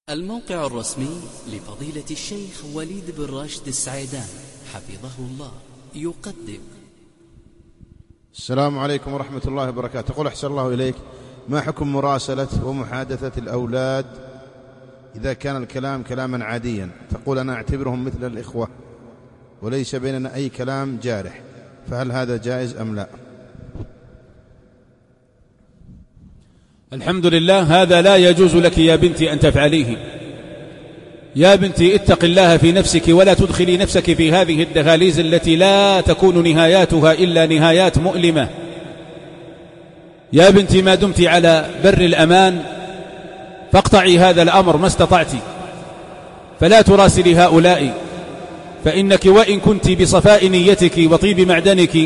الموقع الرسمي لفضيلة الشيخ وليد بن راشد السعيدان حفظه الله يقدم. السلام عليكم ورحمة الله وبركاته. قل أحسن الله إليك، ما حكم مراسلة ومحادثة الأولاد إذا كان الكلام كلاما عاديا؟ تقول أنا أعتبرهم مثل الإخوة وليس بيننا أي كلام جارح، فهل هذا جائز أم لا؟ الحمد لله، هذا لا يجوز لك يا بنتي أن تفعليه. يا بنتي اتق الله في نفسك ولا تدخلي نفسك في هذه الدهاليز التي لا تكون نهاياتها إلا نهايات مؤلمة. يا بنتي ما دمت على بر الأمان فاقطعي هذا الأمر ما استطعت، فلا تراسلي هؤلاء، فإنك وإن كنت بصفاء نيتك وطيب معدنك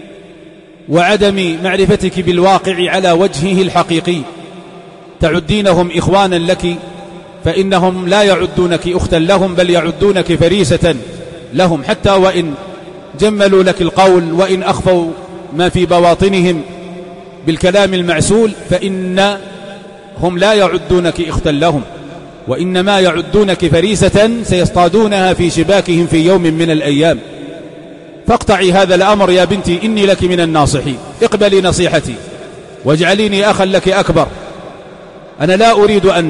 وعدم معرفتك بالواقع على وجهه الحقيقي تعدينهم إخوانا لك، فإنهم لا يعدونك أختا لهم بل يعدونك فريسة لهم، حتى وإن جملوا لك القول وإن أخفوا ما في بواطنهم بالكلام المعسول، فإنهم لا يعدونك أختا لهم، وإنما يعدونك فريسة سيصطادونها في شباكهم في يوم من الأيام. فاقطعي هذا الأمر يا بنتي، إني لك من الناصحين. اقبلي نصيحتي واجعليني أخا لك أكبر. أنا لا أريد أن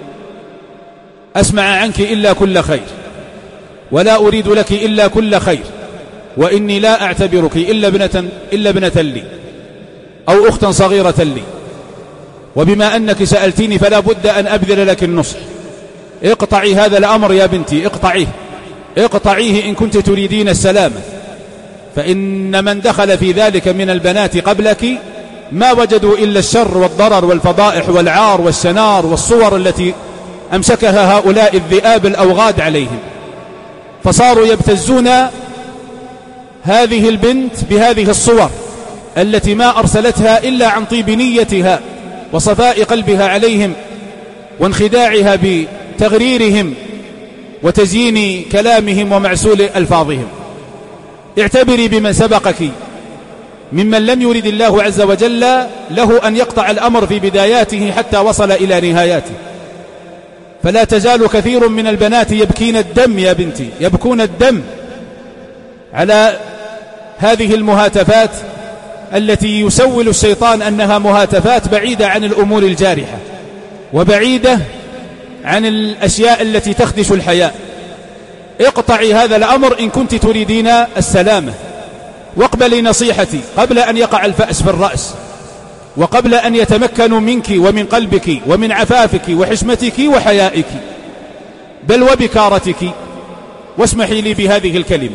أسمع عنك إلا كل خير، ولا أريد لك إلا كل خير، وإني لا أعتبرك إلا ابنة لي أو أختا صغيرة لي، وبما أنك سألتيني فلا بد أن أبذل لك النصح. اقطعي هذا الأمر يا بنتي، اقطعيه إن كنت تريدين السلامة، فإن من دخل في ذلك من البنات قبلك ما وجدوا إلا الشر والضرر والفضائح والعار والسنار والصور التي أمسكها هؤلاء الذئاب الأوغاد عليهم، فصاروا يبتزون هذه البنت بهذه الصور التي ما أرسلتها إلا عن طيب نيتها وصفاء قلبها عليهم وانخداعها بتغريرهم وتزيين كلامهم ومعسول ألفاظهم. اعتبري بمن سبقك ممن لم يرد الله عز وجل له أن يقطع الأمر في بداياته حتى وصل إلى نهاياته. فلا تزال كثير من البنات يبكين الدم يا بنتي، يبكون الدم على هذه المهاتفات التي يسول الشيطان أنها مهاتفات بعيدة عن الأمور الجارحة وبعيدة عن الأشياء التي تخدش الحياة. اقطعي هذا الأمر إن كنت تريدين السلامة، واقبلي نصيحتي قبل أن يقع الفأس في الرأس، وقبل أن يتمكنوا منك ومن قلبك ومن عفافك وحشمتك وحيائك بل وبكارتك. واسمحي لي بهذه الكلمة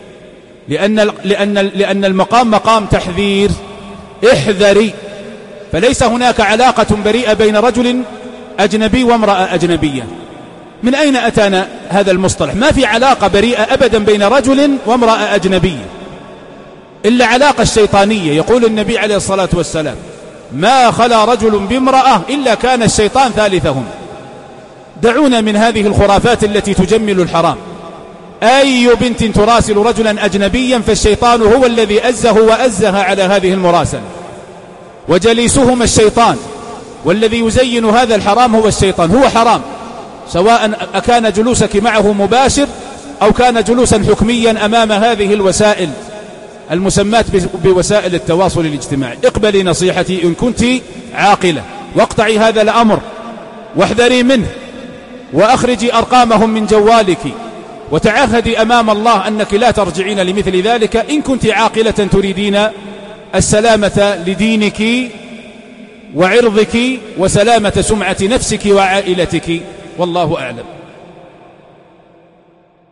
لأن المقام مقام تحذير. احذري، فليس هناك علاقة بريئة بين رجل أجنبي وامرأة أجنبية. من أين أتانا هذا المصطلح؟ ما في علاقة بريئة أبدا بين رجل وامرأة أجنبية إلا علاقة الشيطانية. يقول النبي عليه الصلاة والسلام: ما خلا رجل بامرأة إلا كان الشيطان ثالثهم. دعونا من هذه الخرافات التي تجمل الحرام. أي بنت تراسل رجلا أجنبيا فالشيطان هو الذي أزه وأزها على هذه المراسلة، وجليسهما الشيطان، والذي يزين هذا الحرام هو الشيطان. هو حرام سواء أكان جلوسك معه مباشر أو كان جلوسا حكميا أمام هذه الوسائل المسمات بوسائل التواصل الاجتماعي. اقبلي نصيحتي إن كنت عاقلة، واقطعي هذا الأمر واحذري منه، وأخرجي أرقامهم من جوالك، وتعهدي أمام الله أنك لا ترجعين لمثل ذلك إن كنت عاقلة تريدين السلامة لدينك وعرضك وسلامة سمعة نفسك وعائلتك، والله أعلم.